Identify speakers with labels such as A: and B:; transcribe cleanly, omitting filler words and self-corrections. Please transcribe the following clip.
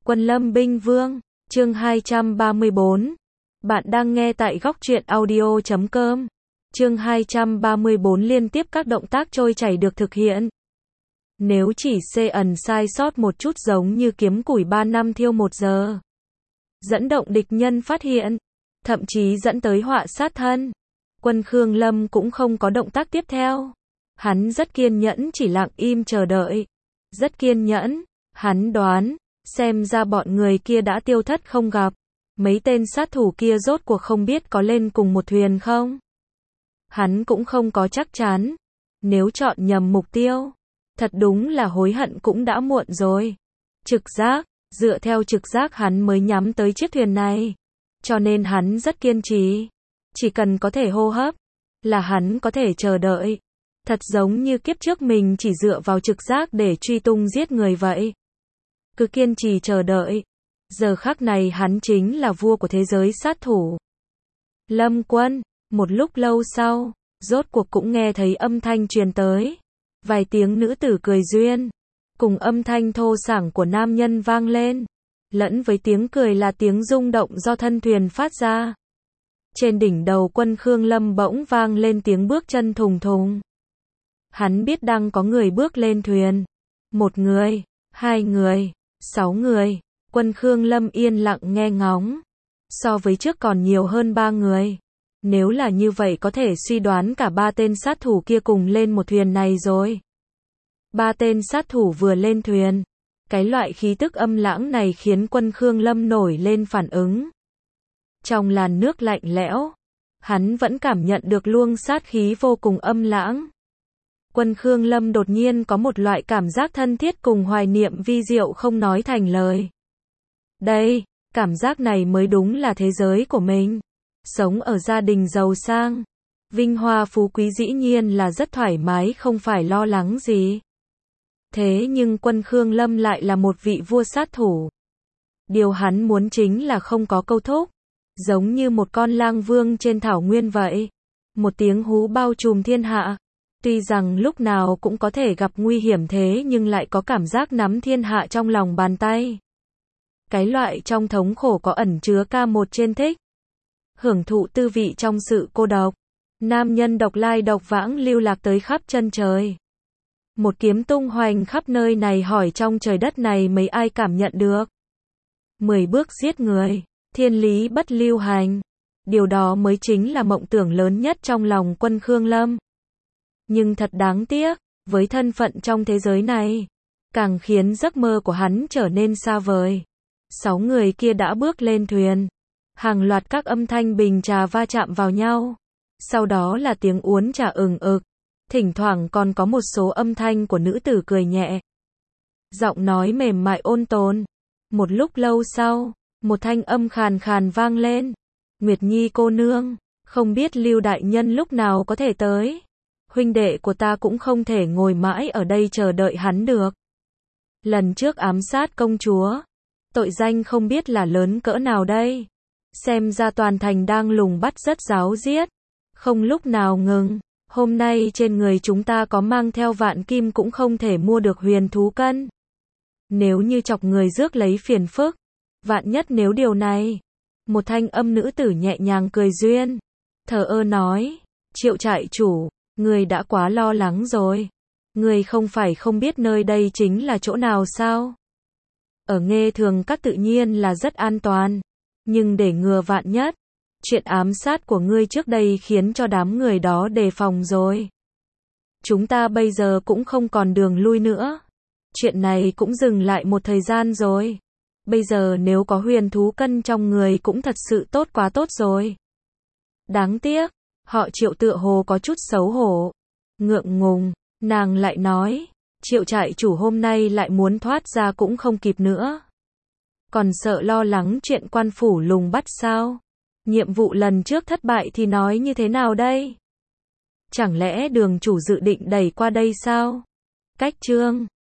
A: Quân Lâm Binh Vương, chương 234. Bạn đang nghe tại góc truyện audio.com. Chương 234 liên tiếp các động tác trôi chảy được thực hiện. Nếu chỉ ẩn sai sót một chút giống như kiếm củi 3 năm thiêu 1 giờ. Dẫn động địch nhân phát hiện, thậm chí dẫn tới họa sát thân. Quân Khương Lâm cũng không có động tác tiếp theo. Hắn rất kiên nhẫn chỉ lặng im chờ đợi. Rất kiên nhẫn, hắn đoán, xem ra bọn người kia đã tiêu thất không gặp. Mấy tên sát thủ kia rốt cuộc không biết có lên cùng một thuyền không? Hắn cũng không có chắc chắn. Nếu chọn nhầm mục tiêu, thật đúng là hối hận cũng đã muộn rồi. Trực giác, dựa theo trực giác hắn mới nhắm tới chiếc thuyền này. Cho nên hắn rất kiên trì. Chỉ cần có thể hô hấp, là hắn có thể chờ đợi. Thật giống như kiếp trước mình chỉ dựa vào trực giác để truy tung giết người vậy. Cứ kiên trì chờ đợi. Giờ khắc này hắn chính là vua của thế giới sát thủ. Lâm Quân, một lúc lâu sau, rốt cuộc cũng nghe thấy âm thanh truyền tới. Vài tiếng nữ tử cười duyên, cùng âm thanh thô sảng của nam nhân vang lên. Lẫn với tiếng cười là tiếng rung động do thân thuyền phát ra. Trên đỉnh đầu Quân Khương Lâm bỗng vang lên tiếng bước chân thùng thùng. Hắn biết đang có người bước lên thuyền. 1 người, 2 người, 6 người. Quân Khương Lâm yên lặng nghe ngóng. So với trước còn nhiều hơn 3 người. Nếu là như vậy có thể suy đoán cả 3 tên sát thủ kia cùng lên một thuyền này rồi. 3 tên sát thủ vừa lên thuyền. Cái loại khí tức âm lãng này khiến Quân Khương Lâm nổi lên phản ứng. Trong làn nước lạnh lẽo, hắn vẫn cảm nhận được luồng sát khí vô cùng âm lãng. Quân Khương Lâm đột nhiên có một loại cảm giác thân thiết cùng hoài niệm vi diệu không nói thành lời. Đây, cảm giác này mới đúng là thế giới của mình. Sống ở gia đình giàu sang, vinh hoa phú quý dĩ nhiên là rất thoải mái không phải lo lắng gì. Thế nhưng Quân Khương Lâm lại là một vị vua sát thủ. Điều hắn muốn chính là không có câu thúc. Giống như một con lang vương trên thảo nguyên vậy. Một tiếng hú bao trùm thiên hạ. Tuy rằng lúc nào cũng có thể gặp nguy hiểm thế nhưng lại có cảm giác nắm thiên hạ trong lòng bàn tay. Cái loại trong thống khổ có ẩn chứa ca một trên thích. Hưởng thụ tư vị trong sự cô độc. Nam nhân độc lai độc vãng lưu lạc tới khắp chân trời. Một kiếm tung hoành khắp nơi này hỏi trong trời đất này mấy ai cảm nhận được. 10 bước giết người, thiên lý bất lưu hành. Điều đó mới chính là mộng tưởng lớn nhất trong lòng Quân Khương Lâm. Nhưng thật đáng tiếc, với thân phận trong thế giới này, càng khiến giấc mơ của hắn trở nên xa vời. 6 người kia đã bước lên thuyền. Hàng loạt các âm thanh bình trà va chạm vào nhau. Sau đó là tiếng uốn trà ừng ực. Thỉnh thoảng còn có một số âm thanh của nữ tử cười nhẹ. Giọng nói mềm mại ôn tồn. Một lúc lâu sau, một thanh âm khàn khàn vang lên. Nguyệt Nhi cô nương, không biết Lưu đại nhân lúc nào có thể tới. Huynh đệ của ta cũng không thể ngồi mãi ở đây chờ đợi hắn được. Lần trước ám sát công chúa, tội danh không biết là lớn cỡ nào đây. Xem ra toàn thành đang lùng bắt rất ráo riết. Không lúc nào ngừng. Hôm nay trên người chúng ta có mang theo vạn kim cũng không thể mua được huyền thú cân. Nếu như chọc người rước lấy phiền phức. Vạn nhất nếu điều này. Một thanh âm nữ tử nhẹ nhàng cười duyên. Thờ ơ nói. Triệu trại chủ, người đã quá lo lắng rồi. Người không phải không biết nơi đây chính là chỗ nào sao? Ở Nghê Thường Các tự nhiên là rất an toàn. Nhưng để ngừa vạn nhất. Chuyện ám sát của ngươi trước đây khiến cho đám người đó đề phòng rồi. Chúng ta bây giờ cũng không còn đường lui nữa. Chuyện này cũng dừng lại một thời gian rồi. Bây giờ nếu có huyền thú cân trong người cũng thật sự tốt quá tốt rồi. Đáng tiếc, họ Triệu tựa hồ có chút xấu hổ. Ngượng ngùng, nàng lại nói, Triệu trại chủ hôm nay lại muốn thoát ra cũng không kịp nữa. Còn sợ lo lắng chuyện quan phủ lùng bắt sao? Nhiệm vụ lần trước thất bại thì nói như thế nào đây? Chẳng lẽ đường chủ dự định đẩy qua đây sao? Cách chương